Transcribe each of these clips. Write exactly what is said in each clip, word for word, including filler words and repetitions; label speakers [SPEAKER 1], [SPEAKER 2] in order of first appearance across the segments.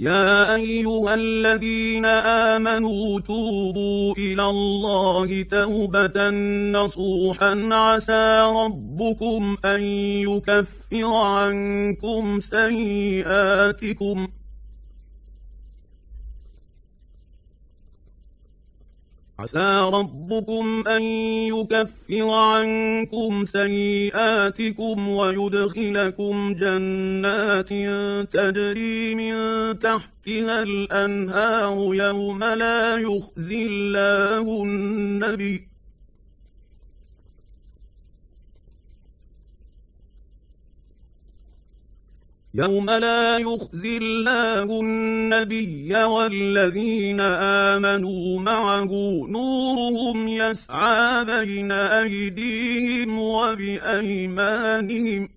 [SPEAKER 1] يا أيها الذين آمنوا توبوا إلى الله توبة نصوحا عسى ربكم أن يكفر عنكم سيئاتكم عسى ربكم أن يكفر عنكم سيئاتكم ويدخلكم جنات تجري من تحتها الأنهار يوم لا يخزي الله النبي يوم لا يخزي الله النبي والذين آمنوا معه نورهم يسعى بين أيديهم وبأيمانهم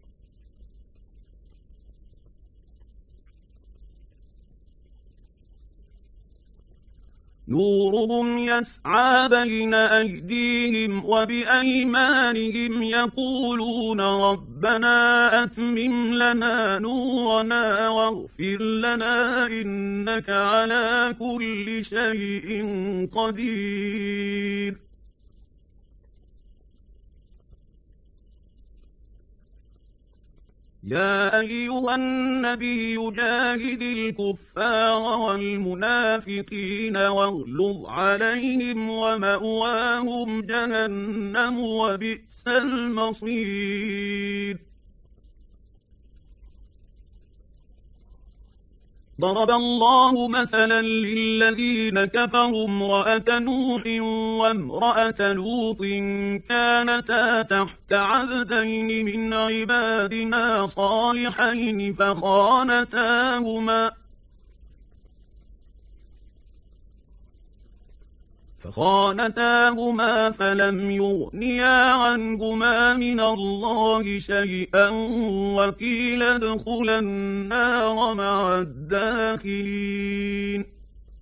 [SPEAKER 1] نورهم يسعى بين أيديهم وبأيمانهم يقولون ربنا أتمم لنا نورنا واغفر لنا إنك على كل شيء قدير يا أيها النبي جاهد الكفار والمنافقين واغلظ عليهم ومأواهم جهنم وبئس المصير ضرب الله مثلا للذين كفروا امرأة نوح وامرأة لوط كانتا تحت عبدين من عبادنا صالحين فخانتاهما فخانتاهما فلم يغنيا عنهما من الله شيئا وقيل ادخلا النار مع الداخلين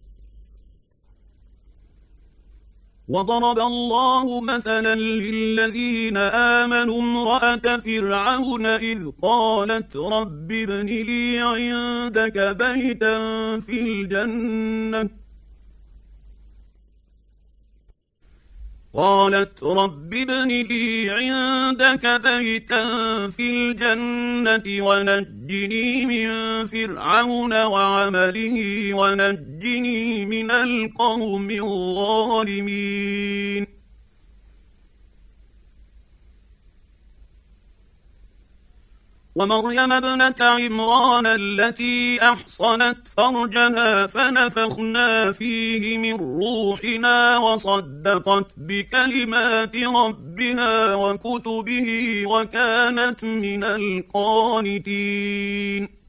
[SPEAKER 1] وضرب الله مثلا للذين آمنوا امرأة فرعون إذ قالت رب ابن لي عندك بيتا في الجنة قالت رب ابن لي عندك بيتا في الجنة ونجني من فرعون وعمله ونجني من القوم الظالمين ومريم ابنة عمران التي أحصنت فرجها فنفخنا فيه من روحنا وصدقت بكلمات ربها وكتبه وكانت من القانتين